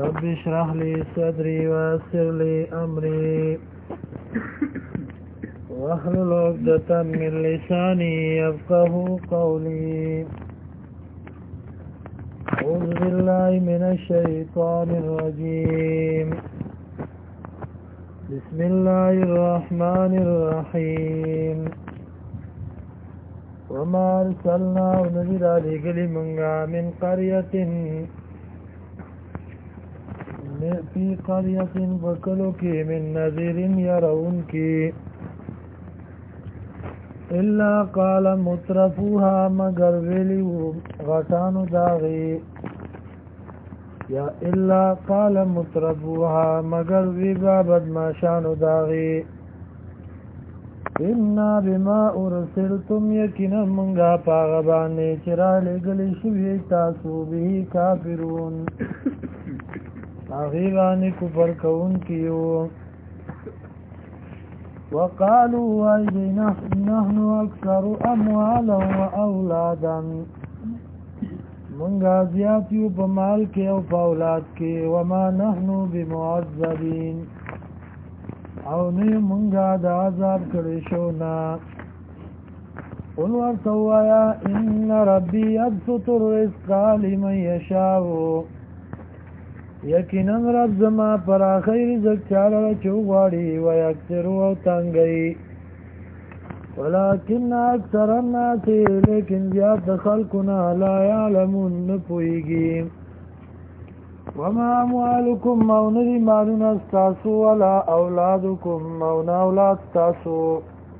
رب اشرح لي صدري ويسر لي أمري واحلل عقدة من لساني يفقه قولي. أعوذ بالله من الشيطان الرجيم. بسم الله الرحمن الرحيم. وما أرسلنا نذير لقل من قرية في قرية بكلك من نذير يرونك إلا قال مترفوها مگر ویلیو غټانو داغي یا إلا قال مترفوها مگر ویبا بدماشانو داغي إنا بما أرسلتم يكنا منغا پاغبانی چرا لگلی شوی تاسو به کافرون آغیبانی کفر کون کیو. وقالوا أيدينا نحن أكثر أموالا وأولادا منغا زیاتیو پا مال کے او پا اولاد کے وما نحن بمعذبین او نیو منغا دا عذاب کرشونا. قل ورطوایا ان ربی ابسط الرزق لمن یشاو یقینا رب زما پر خیر رزق چاله چوغاړي و اکثر او تنگي ولكن اکثر الناس لیکن زیاد خلقنا لا يعلمون نپويږي. وما اموالكم مونري مالون استاسو ولا اولادكم مون اولاد استاسو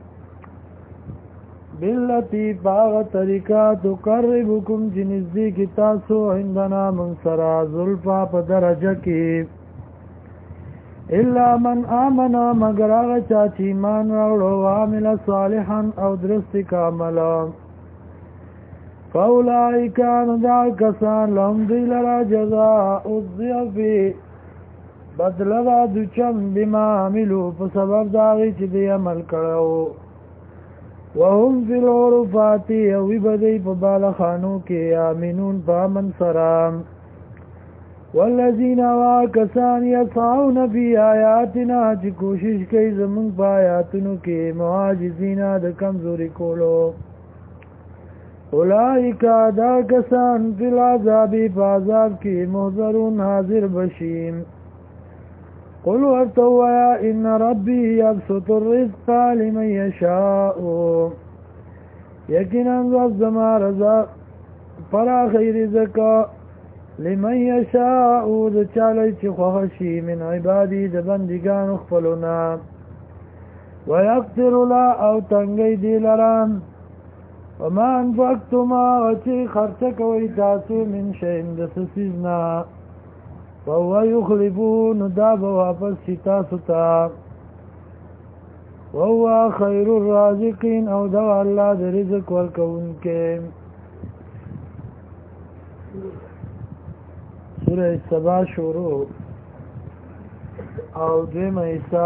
بالتي باغ طریقہ تقربكم جنزدی کی تاسو عندنا منصرا ظلفا پا درجہ کی الا من آمنا مگر آغا چاچی ایمان راوڑو وعمل صالحا او درست کاملا فاولائکان دا کسان لهم دی لرا جزاء الضعفی بدلوا دوچم بما عملو پا سبب داغی چی دی عمل کرو وهم فی الغرفات اوی بدی پا بالخانو کے آمینون پا من سرام والذین واکسان یسعون فی آیاتنا چی کوشش کئی زمان پا آیاتنو کے معاجزین دا کمزوری کولو اولئیکا دا کسان فی العذابی پا عذاب کی محضرون حاضر بشیم. قل ورطوایا ان ربی یبسط الرزق لمن یشاء یقینا رب زما رضا پرا خیر رزق لمن یشاء د چالی چی خوخشی من عبادی د بندگان خپلونا ویقتر لا او تنگی دی لرام وما انفقتما وچی خرچکوی تاسو من شئن د سسیزنا وهو يخلفون داب واپس شتا ستا وهو خير الرازقين او دو الله د رزق ورکون کے. سورہ سبا شروع او دویم ایسا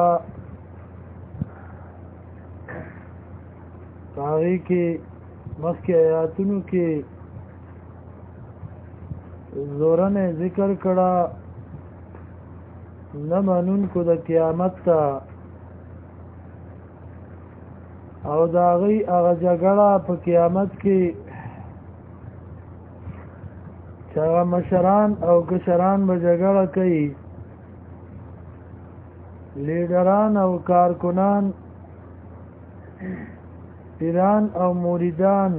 تاغی کی مخی آیاتونو کی زورن ذکر کڑا نمانون کو دا قیامت تا او داغی اغا جگڑا پا قیامت کی چاگا مشران او کشران با جگڑا کئی لیڈران او کارکنان پیران او موریدان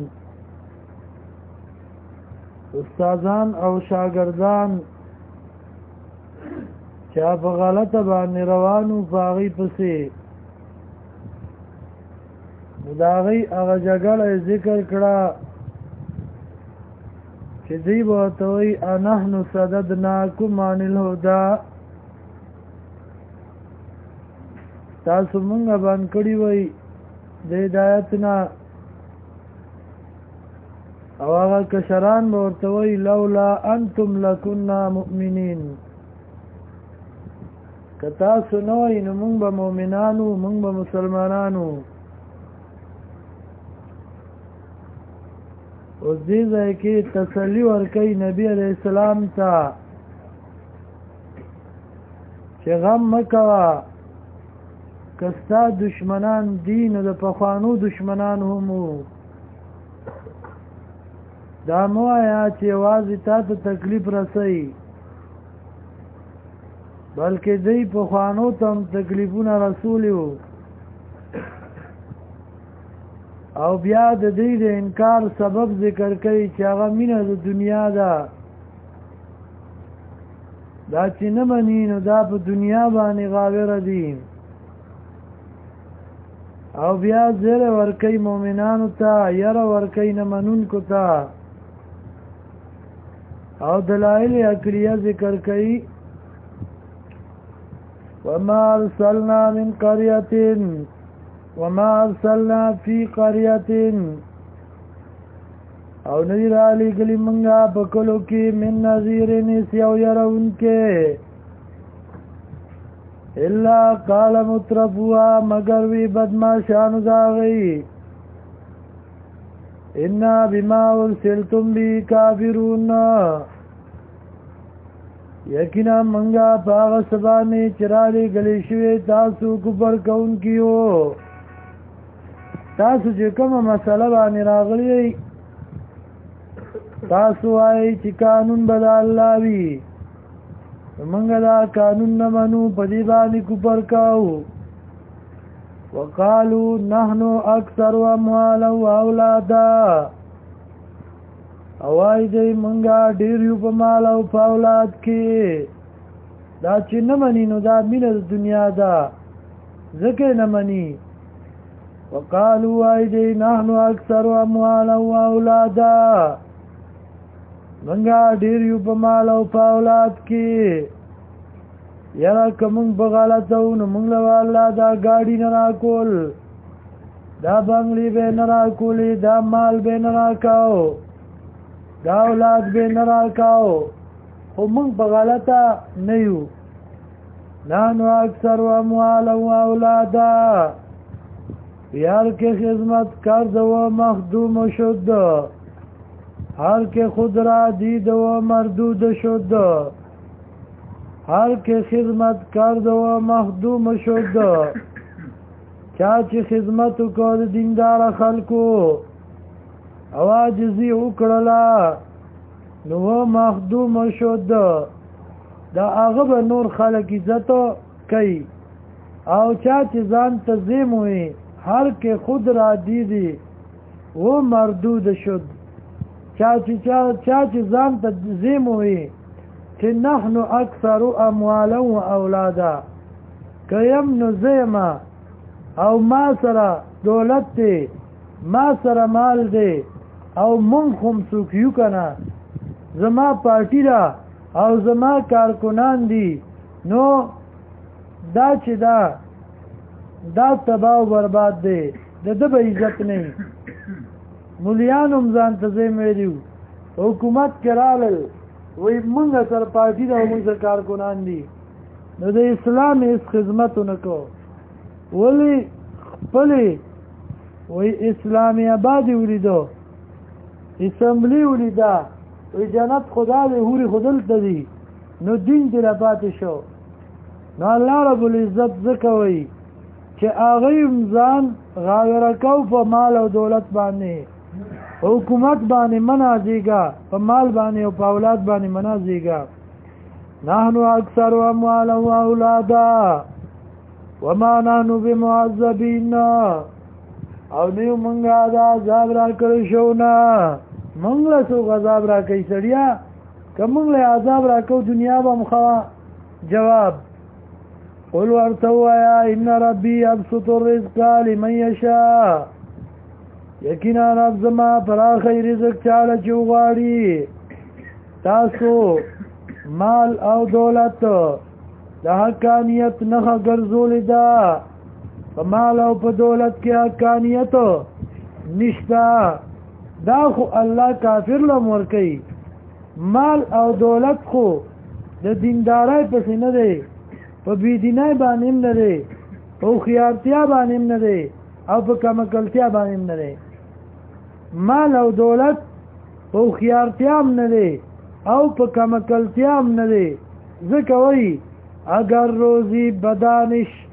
استازان او شاگردان چا په غلطه باندې روانو پاغي پسې داغي هغه جګړه ذکر کړه چې دی ورته وی انحنو صددناکم عن الهدى تاسو مونږ باندې کړی وی د هدایتنا او هغه کشران ورته وی لولا انتم لكنا مؤمنین کتا سنوی نو مونږ به مؤمنانو مونږ به مسلمانانو. اوس دې ځای کې تسلی ورکوي نبی علیہ السلام ته چې غم مکوا کستا دشمنان دین د پخوانو دشمنان هم دا مو آیا چې یوازې تا ته تکلیف رسوي بلکې دوی پخوانو ته هم تکلیفونه رسولي وو او بیا د دې د انکار سبب ذکر کوي چې هغه مینه د دنیا ده دا چې نه مني نو دا په دنیا باندې غاوره دي او بیا زیره ورکوي مؤمنانو ته یره ورکوي نه منونکو ته او دلائل عقلیه ذکر کوي وما ارسلنا من قرية وما ارسلنا في قرية او نذیر علی گلی منگا پکلو کی من نذیر نیسیو یرون کے الا قال مترفوا مگر وی بدماشان داغی انا بما ارسلتم بی کافرون یقینا منگا پاغ سبانی چرالی گلی شوی تاسو کفر کون کیو تاسو چې کومه مسله باندې راغلی تاسو وایي چې قانون به د الله وي موږ دا قانون نه منو په دې باندې کفر کوو وقالو نحن اکثر اموالا واولادا او وایي دی موږ ډېر یو په مال او په اولاد کې دا چې نه مني نو دا مینه د دنیا ده ځکه نه مني وقالوا ايدي نحن اكثر اموالا واولادا منګه ډیر یو په مال او په اولاد کې یاره کوم بغالتو نو موږ له الله دا گاډي نه راکول دا بنگلي به نه راکولې دا مال به نه راکاو دا اولاد به نه راکاو خو موږ بغالته نه یو نحن اکثر اموالا واولادا یار که خدمت کرد و مخدوم شد هر که خود را دید و مردود شد هر که خدمت کرد و مخدوم شد چا چې خدمت وکړ دیندار خلکو او عاجزي وکړله نو مخدوم شد دا هغه به نور خلک عزت کوي او چا چې ځان تزیم وي هر که خود را دیدی و مردود شد چا چې ځان ته زیم وي چې نحن اکثر اموالا و اولادا کیم نو زیما او ما سره دولت دی ما سره مال دی او من خم سوکیو کنا زما پارٹی دا او زما کارکنان دی نو دا چې دا تباہ و برباد دی د به عزت نه مولیانم ځان ته زم ویلو حکومت کرال وی مونږ سره پارٹی دا مونږ سره کارکنان دي نو د اسلام هیڅ خدمت نکو ولی خپل وی اسلامی آبادی ولیدو اسمبلی ولیدا وی جنت خدا دی هوری خودل تدی نو دین دی لپاتې شو نو الله رب العزت زکوي چې هغه ځان غاوره کو په مال او دولت باندې حکومت باندې منازيګا په مال باندې او په اولاد باندې منازيګا نحنو اکثر اموال و اولادا وما نحنو بمعذبین او نیو منگا دا عذاب را کرشو نا منگلا سو عذاب را کئی سڑیا که منگلا عذاب را کو دنیا با مخوا جواب قل ورتو آیا ان ربی ابسط الرزق لمن یشا یقینا رب زما پراخی رزق چاله چوغاڑی تاسو مال او دولت دا حقانیت نخا گرزولی دا پا مال او پا دولت کی حقانیت نشتا دا خو اللہ کافر لمور کئی مال او دولت خو دا دیندارائی پسی نده پا بیدینائی بانیم نده پا خیارتیا بانیم نده او پا کمکلتیا بانیم نده مال او دولت پا خیارتیام نده او پا کمکلتیام نده ذکوئی اگر روزی بدانش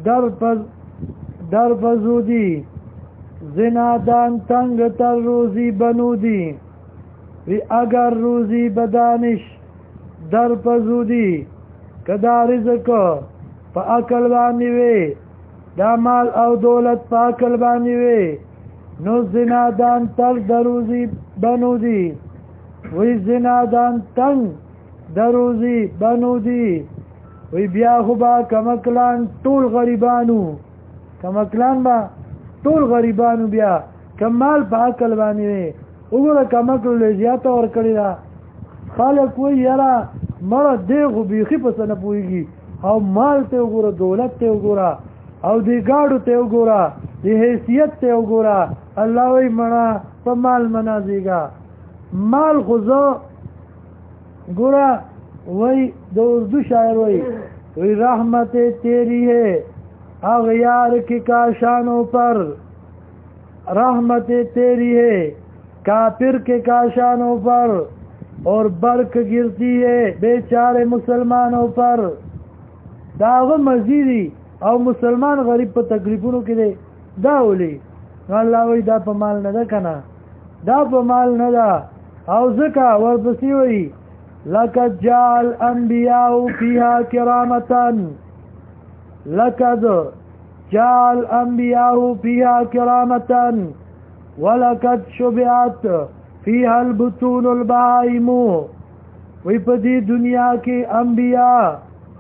در فزودی زنادان تنگ تر روزی بنودی وی اگر روزی بدانش در فزودی کدا رزق په عقل باندې وي دا مال او دولت په عقل باندې وي نو زنادان تر دروزی بنودی وی زنادان تنگ دروزی بنودی وی بیا خو با کمکلان ټول غریبانو کمکلان با ټول غریبانو بیا کمال په عقل باندې وي وګوره کمکل له زیاته ور کړی دا خلک وی یاره مړه دیغو بیخي په څه نه پوهېږي او مال ته وګوره دولت ته وګوره او دی ګاډو ته وګوره دی حیثیت ته وګوره الله وی مړه په مال منازیږه مال خو زه ګوره وی د اردو شاعر وی رحمت تیری ہے اغیار کی کاشانوں پر رحمت تیری ہے کافر کے کاشانوں پر اور برق گرتی ہے بیچارے مسلمانوں پر داغه مزیدی او مسلمان غریب په تکلیفونو کې دی دا ولي الله وی دا په مال نه ده کنه دا په مال نه ده او ځکه ورپسې وی لقد جاء الانبیاء فيها کرامة لقد جاء الانبیاء فيها کرامة ولقد شبعت فيها البطون البهائم وی په دې دنیا کې انبیاء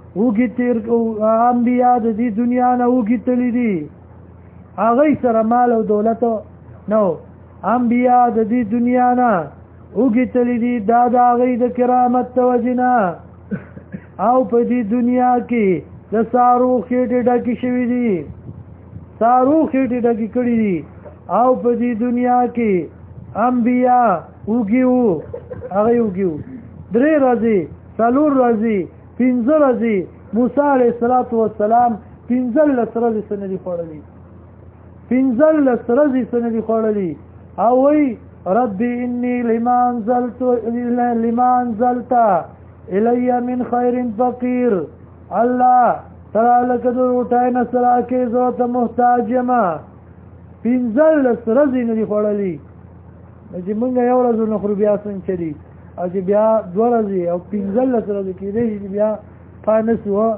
انبیاء د دې دنیا نه وګټلې دي هغه سره مال او دولت نو انبیاء د دې دنیا نه وګټلې دي دا د هغه د کرامت توجنا او په دې دنیا کې د سارو خېټه ډکې شوې دي سارو خېټه ډکې کړې دي او په دې دنیا کې انبیاء وګیو هغه وګیو درې ورځې څلور ورځې پنځه ورځې موسی علیه السلام پنځه ورځې سندې خوړلې پنځه ورځې سندې خوړلې او وی رب انی لما انزلت الی من خیر فقیر الله تعالی لکه د روټای نه سره کې زه ته محتاج یم پنځه ورځې نه دي خوړلې چې موږ یو ورځ نه خورو بیا څنګه چلی او چې بیا دوه ورځې او پنځه ورځې کېدی چې بیا فانس و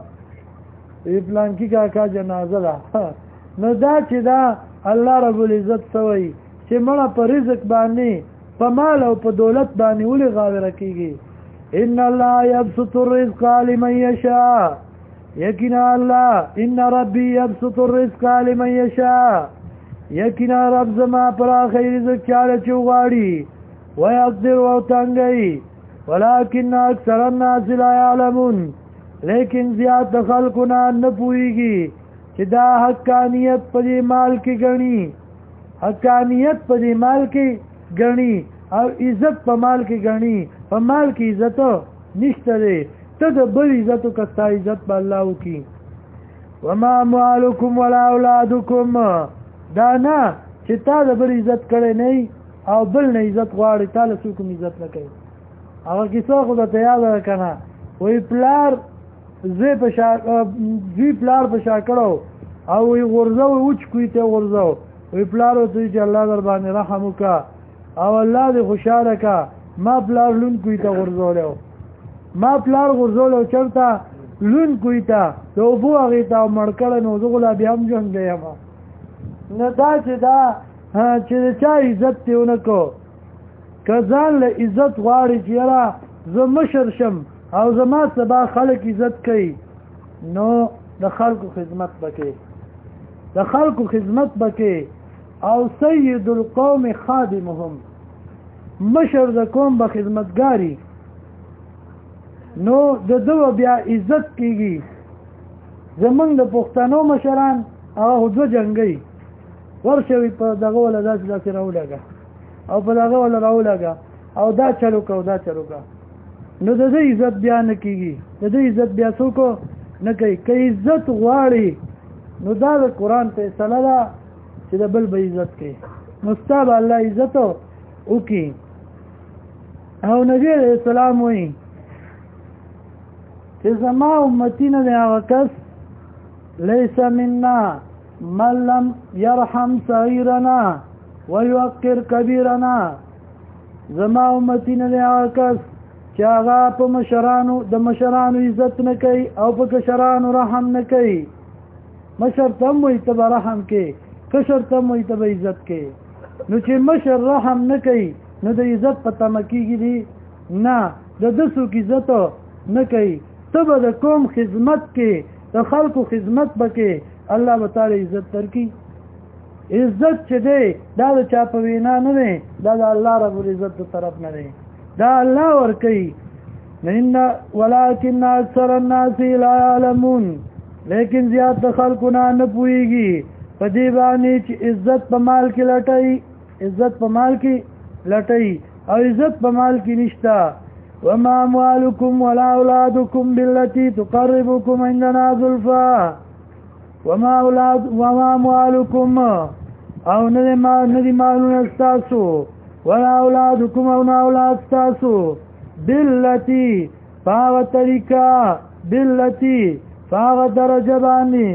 پلان کې کاکا جنازه ده نو دا چې دا الله رب العزت سوی چې مړه په رزق باندې په مال او په دولت باندې ولې غاوره کیږي ان الله يبسط الرزق لمن يشاء یقینا الله ان ربي يبسط الرزق لمن يشاء یقینا رب زما پر اخر رزق چاله چوغاړي ويقدر وتنگي ولكن اكثر الناس لا يعلمون لیکن زیاد خلقنا نه پويږي چې دا حقانیت په مال کې غني حقانیت په مال کې غني او عزت په مال کې غني په مال کې عزت نشته دی ته د بل عزت او کستا عزت په الله وکي وما اموالکم ولا اولادکم دا نه چې تا د بل عزت کړي نه او بل نه عزت غواړي تعالی څوک عزت نه کوي هغه کیسه خو ته یاد راکنه وی پلار زه په شا وی پلار په شا کړو او وی ورځو اوچ کوي ته ورځو وی پلار ته چې الله در باندې رحم وکا او الله دې خوشاله کا ما پلار لون کوي ته ورځو ما پلار ورځو چرته لون کوي ته تو بو هغه ته مړکړ نو زغلا بیا هم ژوند دی ما نه دا چې دا چې چا عزت دیونه کو کزان له عزت غواړي چې را زه مشر شم او زما سبا خلک عزت کوي نو د خلکو خدمت وکړي د خلکو خدمت وکړي او سید القوم خادمهم مشر د قوم به خدمتګاری نو د دوه بیا عزت کیږي زمونږ د پښتنو مشران هغه دو جنگي ورشوي په دغه ولا داسې راولګه او په دغه ولا راولګه او دا چلو کو دا چلو کا نو د دې عزت بیا نه کیږي د دې عزت بیا څوک نه کوي که عزت غواړي نو دا د قران فیصله ده چې د بل به عزت کوي مستاب الله عزت وکي او نبی اسلام وایي چې زما امتی نه دی هغه کس لیس منا من لم يرحم صغیرنا ويوقر کبیرنا. زما امتی نه دی هغه کس چې هغه په د مشرانو عزت نه کوي او په کشرانو رحم نه کوي. مشر ته هم وایي ته به رحم کې، کشر ته هم وایي ته به عزت کې. نو چې مشر رحم نه کوي نو د عزت په تمه کېږي دي نه، د ده څوک عزت نه کوي. ته به د قوم خدمت کې، د خلکو خدمت به کې، الله به تعالی عزت درکړي. عزت چې دی دا د چا په وینا نه دی، دا د الله رب العزت د طرف نه دی، دا الله ورکوي. ولکن اکثر الناس لا یعلمون، لیکن زیات د خلکو نه پوهېږي په دې باندې چې عزت په مال کې لټوي، عزت په مال کې لټوي او عزت په مال کې نشته. وما اموالکم ولا اولادکم بالتي تقربكم عندنا زلفى. وما اموالکم او ندی مالون استاسو، ولا اولادکم او نا اولاد استاسو، بالتي پاغ طریقہ، بالتي پاغ درجه بانی،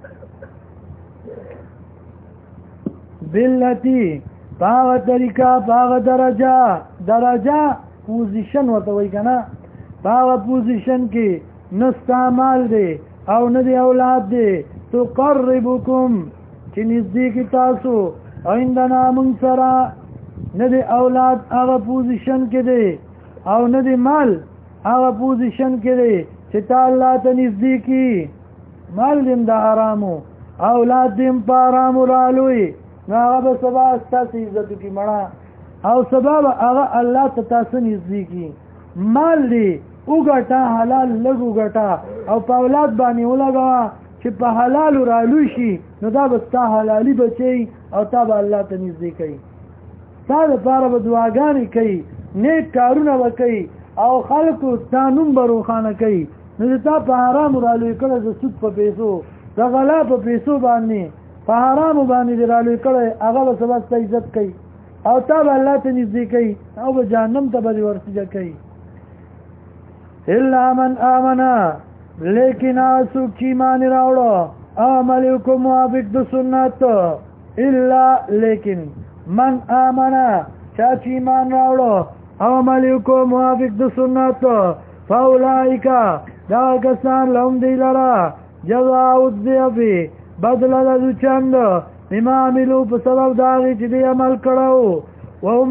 بالتي پاغ طریقہ پاغ درجه پوزیشن ورته وای کنه، پاغ پوزیشن کې نستا مال دی او ندی اولاد دی، تقربکم چې نزدیک تاسو عندنا من سره، ندی اولاد هغه پوزیشن کې دی او ندی مال هغه پوزیشن کې دی چې تا الله ته نزدیکی. مال دیم د حرامو، اولاد دیم په حرامو رالوی، نو هغه به سبا ستاسو عزت کی مړه او سبب هغه الله ته تاسو نزدیکی. مال دی وګټه، حلال لږ وګټه او په اولاد باندې ولګوا چې په حلال رالوي شي، نو دا به ستا حلالي بچي او تا به الله ته نږدې کوي. تا دپاره به دعاګانې کوي، نیک کارونه به کوي او خلکو تا نوم به روښانه کوي. نو د تا په حرامو رالوی کړی د سود په پیسو، د غلا په پیسو باندې په حرامو باندې د رالوی کړی، هغه به سبا ستا عزت کوي او تا به الله ته نږدې کوي او به جهنم ته به دې ورسجه کوي. الا من آمنا، لیکن آسوک چی ایمان راوڑو عملیو کو موافق دو سنت، الا لیکن من آمنا چا چی ایمان راوڑو عملیو کو موافق دو سنت، فاولائکا دا کسان لهم دی لرا جزاء الضعفی بدل دو چند بما عملو په سبب داغی چې دی عمل کړو، وهم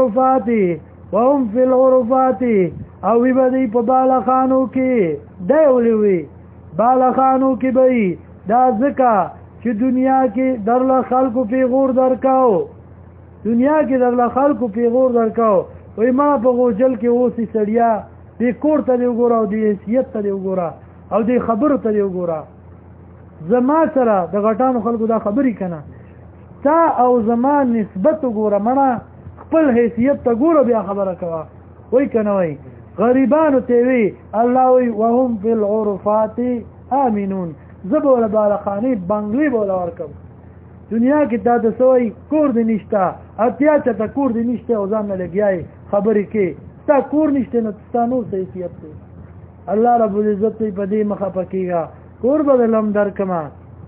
فی الغرفات او وی بدی په بالخانو کې دی ولوي، بالخانو کې به دا ځکه چې دنیا کې درله خلکو پیغور درکاو، دنیا کې درله خلکو پیغور درکاو، وی ما په غوجل کې اوسې سړیا دې کور ته دی وګوره او دې حیثیت ته دی وګوره او دې خبرو ته دی وګوره. زما سره د غټانو خلکو دا خبرې کنه، تا او زما نسبت وګوره، مړه خپل حیثیت ته ګوره بیا خبره کوه. وای کنه وای غریبانو ته وی الله وی وهم فی العرفات آمنون، زبول بالخانی بنگلی بولا ورکم. دنیا کې دا د سوی کور دی نشته، اتیا چته کور دی نشته او ځان نه لګیای خبرې کې، تا کور نشته نو ستانو حیثیت دی. الله رب العزت په دې مخه پکېږه، کور بدلم درکما.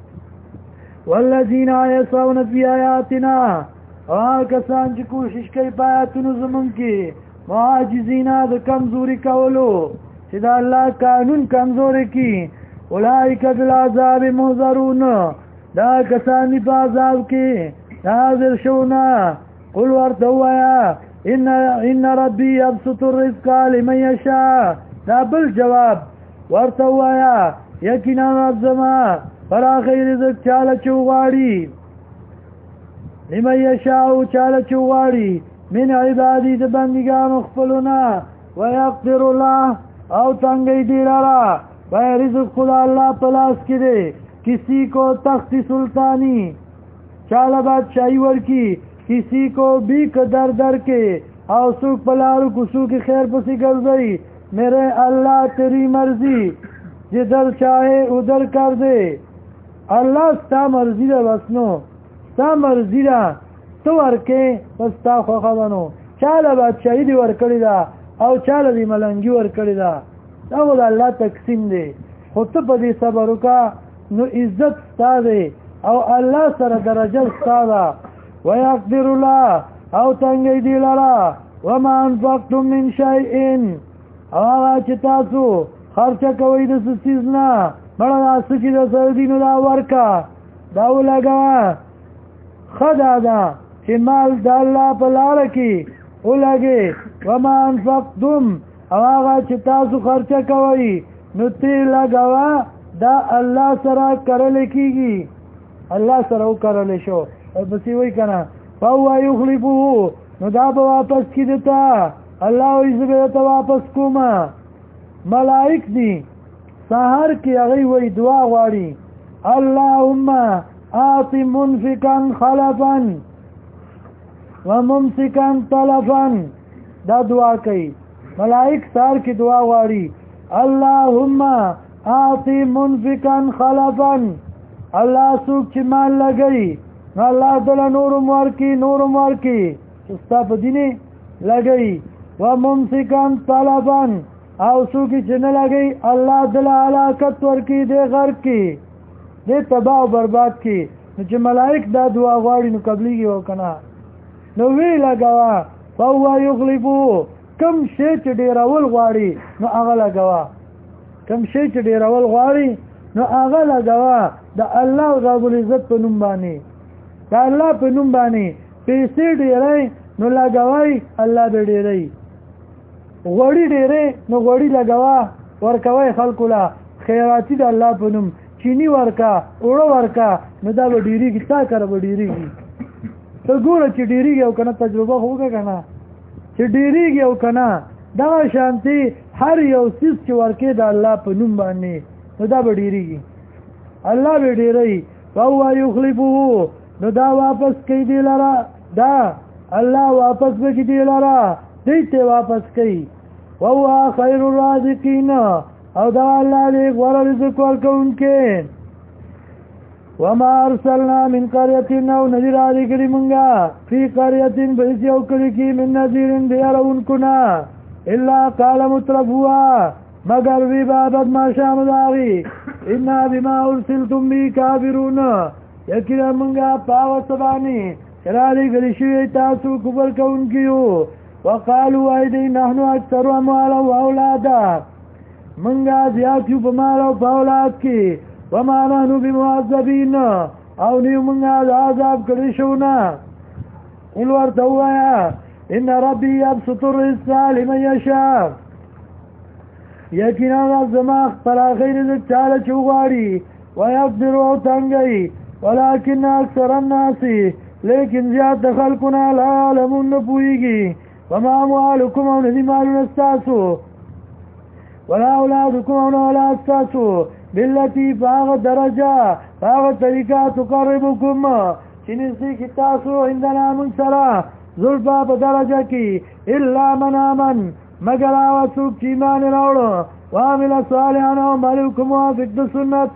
والذین یسعون فی آیاتنا، کسان چې کوشش کوي په آیاتونو زمونږ کې، معاجزینا د کمزوری کولو چې د الله قانون کمزوری کی، اولئک بالعذاب محضرون، دا کسان په عذاب کې حاضر شونا. قل ورته ووایه ان ربی یبسط الرزق لمن یشاء، دا بل جواب ورته ووایه یقینا رب زما پراخی رزق چاله چې وغواړي، لمن یشاء چاله چې وغواړي من عبادی د بندگانو خپلونا، ویقدر الله او تنگی دی لرا، رزق خدا اللہ پلاس کی دے، کسی کو تخت سلطانی چالا بادشاہی ورکی، کسی کو بیک در در کے او سوک پلارو کسو کی خیر پسی گرزئی، میرے اللہ تیری مرضی جدر چاہے ادھر کر دے. اللہ ستا مرضی دا بسنو، ستا مرضی دا تو ورکے بس تا خوخه بنو. چاله بادشاہی دی ورکړی دا او چاله دی ملنګي ورکړی دا، دا ول الله تقسیم دی خو ته په دې صبر وکا نو عزت ستاره او الله سره درجه ستاره ويقدر الله او تنګي دی لرا وما انفقتم من شيء او هغه چې تاسو خرچه کوئ د سیز نه مړه تاسو چې د سردینو دا ورکا دا ولګا خدا دا چې مال د الله په لار کې ولګي وما انفقتم او هغه چې تاسو خرچه کوئ نو تی لګوا دا الله سره کرل کیږي الله سره وکړل شو او بسی وای کنه فهو يخلفه نو دا به واپس کیدتا الله یې ته واپس کوما ملائک دي سحر کې هغه وای دعا غواړي اللهم آت منفقا خلفا وممسكا تلفا دا دعا کوي ملائک سحر کې دعا غواړي اللهم آت منفقا خلفا الله سوک چې مال لګي الله تعالی نور مورکی ستا په دینه لګي و ممسکا طلبا او سوک چې نه لګي الله تعالی علاقت ورکی دې غر کې دې تباہ برباد کې چې ملائک دا دعا غواړي نو قبليږي او کنه نو وی لګوا فهو يخلفو کم شی چې ډیرول غواړي نو هغه لګوا کم شی چې ډیرول غواړي نو هغه لګوا د الله رب العزت په نوم باندې دا الله په نوم باندې پیسې ډیرای نو لګوي الله به ډیرای غوړي ډیرای نو غوړي لګوا ورکوي خلکو لا خیراتی د الله په نوم چینی ورکا اوړه ورکا نو دا به ډیریږي تا کار به ډیریږي ته ګوره چې ډیریږي او کنه تجربه وکړه کنه چې ډیریږي او کنه دا شانتي هر یو څه چې ورکې د الله په نوم باندې نو دا به ډیریږي الله به ډیری او یخلفه نو دا واپس کوي دی لرا دا الله واپس کوي دی لرا دې ته واپس کوي او خیر الرازقین او دا الله دې غوړ رزق ورکوونکې وما ارسلنا من قريه او نذير علی منغا فی قريه بس یو کلی کی من نذیر دیارون کنا الا قال مترفوا مگر وی بابد ما شام داغي انا بما ارسلتم بي كافرون یقینا منغا پاو سبانی شراری گلی شوی تاسو کفر کونکیو وقالوا ایدی نحن اکثر اموالا و اولادا منغا زیادیو بمالا و باولاد کی وما نحن بمعذبین او نیو منغا عذاب کلشونا قلور توایا ان ربی یبسط الرزق لمن یشاء یقینا زما پر غیر ذ چاله چوغاری ويقدر او تنگي ولكن اكثر الناس لیکن زیاد خلقنا لا علمون پويږي وما اموالكم او نمالون استاسو ولا اولادكم او اولاد استاسو بالتي باغ درجه باغ طریقه تقربكم چنيسي کی تاسو عندنا من سرا زلفا په درجه کې الا من امن مگر آواسوک چی ایمان راوڑو وعمل صالحانو ملوک موافق د سنت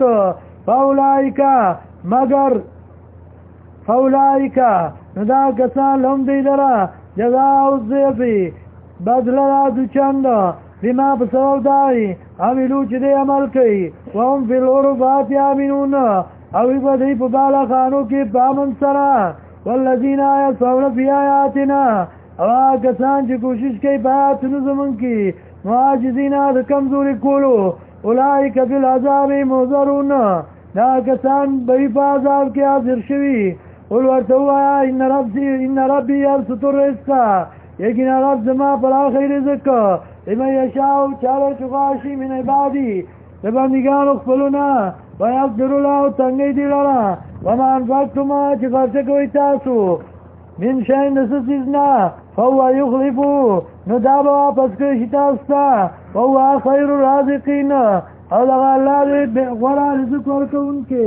فاولائکا ندا کسان لهم دیدرا جزاء الضعفی بدل را دو چند بما بسبب داری عملو چی دی عمل کئی وهم فی الغرفات آمنون اوی بدهی پا بالا خانو کی پامن سرا والذین یسعون فی آیاتنا او کسان چې کوشش کوي په آیاتونو زمونږ کې معاجزین د کمزوري کولو اولئک فی العذاب محضرون دا کسان به په عذاب کې حاضر شوي قل ورته ووایه ان ربي یبسط الرزق یقینا رب زما پراخوي رزق لمن یشاء چاله چې غواړي من عبادي د بندګانو خپلو نه ویقدر له تنګۍ دي لره وما انفقتم چې خرڅه کوئ تاسو من شاین نسسیزنا فهو یخلفو نو دا با واپس کرشی تاستا وهو خیر الرازقین او لغا اللہ دے غورا رزق ورکون کے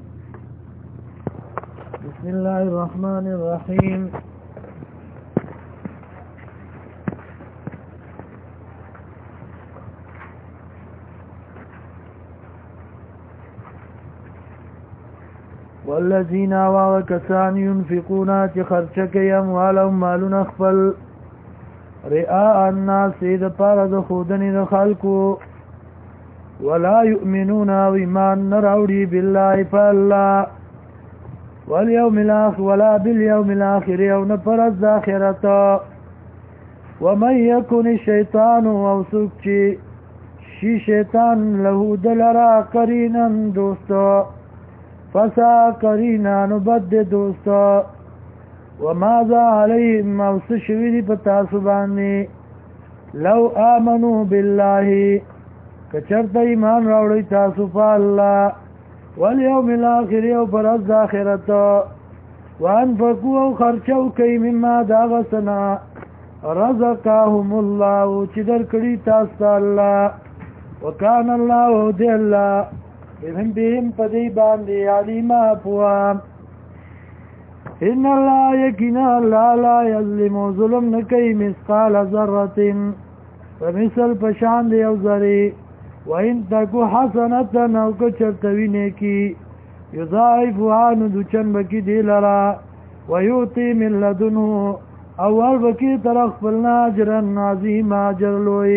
بسم اللہ الرحمن الرحیم والذین آواغ کسان ينفقون چه خرچکی اموالهم مالون اخفل رئاء الناس د پاره د خودنی د خلکو ولا يؤمنون ایمان نراوڑی بالله فالله واليوم الاخر ولا باليوم الاخر یون پرز آخرت ومن يكن الشیطان او سکچی شی شیطان له دلرا قرینا دوستا فسا قرینا نبد دوستا وماذا علیهم او سشویدی پتاسو بانی لو آمنوا بالله کچرت ایمان راوڑی تاسو پا اللہ والیوم الاخر یو پرز آخرت وانفقوا او خرچو کئی مما داغسنا رزقاهم الله چې درکړي تاسو الله وکانه الله دی الله بهم پدی باندې علیما پوا ان الله یقینا الله لا یظلم ظلم نکي مثقال ذره ومثل پشان دی او ذری وان تکو حسنه او کچرتوی نیکی یضاعفها ندچن بکی دی لرا ویوتی من لدنه اول بکی طرف پلنا اجرن عظیم اجر لوی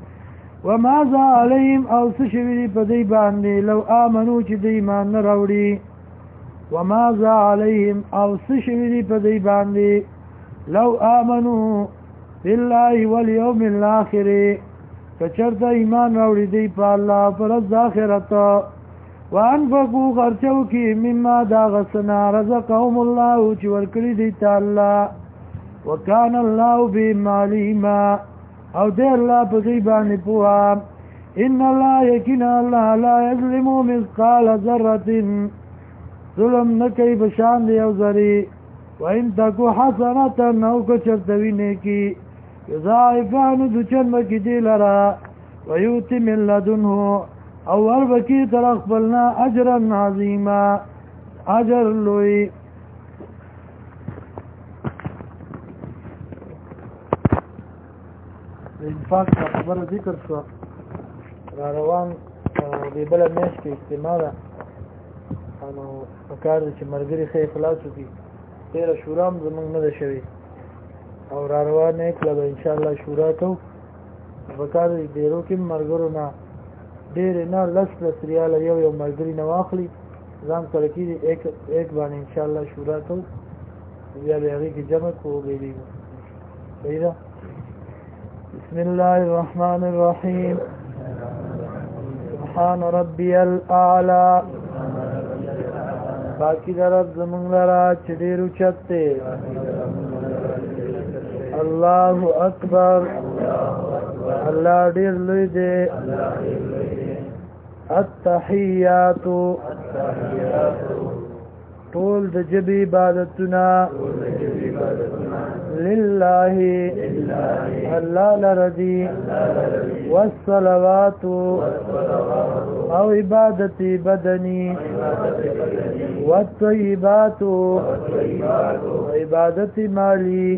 وماذا علیهم او سشوی پدی باندې لو آمنو چې دی ایمان نراوړي وماذا علیهم او سشوی پدی باندې لو آمنو بالله والیوم الاخر کچرته ایمان راوړي دی په الله پر ورځ آخرت وانفقوا خرچو کی مما دا غسنا رزقهم الله چې ورکړي دی تعالی وکان الله بهم عليما او دی الله په غیبان پوها ان الله یقینا الله لا یظلم مثقال ذره ظلم نکي بشان دی او ذری وان تکو حسنه نو کو چرتوی نیکی یضاعفان دچن مکی دی لرا ویوتی من لدنه اول بکی طرف بلنا اجرا عظیما اجر لوی انفاق خبره ذکر شو را روان دی بل میش کې اجتماع ده انو پکار چې مرګري خې اخلاص وکي تیر شورام زمونږ نه ده شوی او را روان نه کله ان شاء الله شورا کو پکار دې ډیرو کې مرګرو نه ډیر نه لس ریال یو مرګري نه واخلي ځان سره کې ایک باندې ان شاء الله شورا کو بیا به هغه کې جمع کوو به بسم الله الرحمن الرحيم سبحان ربي الأعلى باقی درب زمون لرا چډیرو چته الله اکبر الله ډیر لوی دی التحیات ټول د جبی عبادتنا لله الله لردي والصلوات او عبادتي بدني والطيبات عبادتي مالي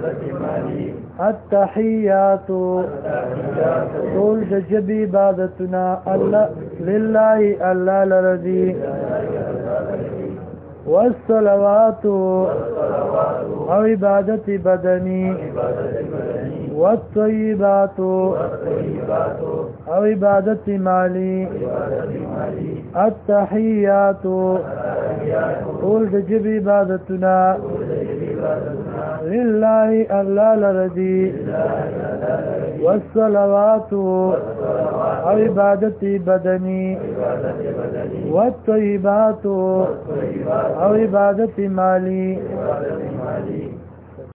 التحيات طول جبي عبادتنا الله لله الله لردي والصلوات او عبادت بدنی والطیبات او عبادت مالی التحیات طول جب عبادتنا لله الله لردی والصلوات او عبادت بدنی والطیبات او عبادت مالی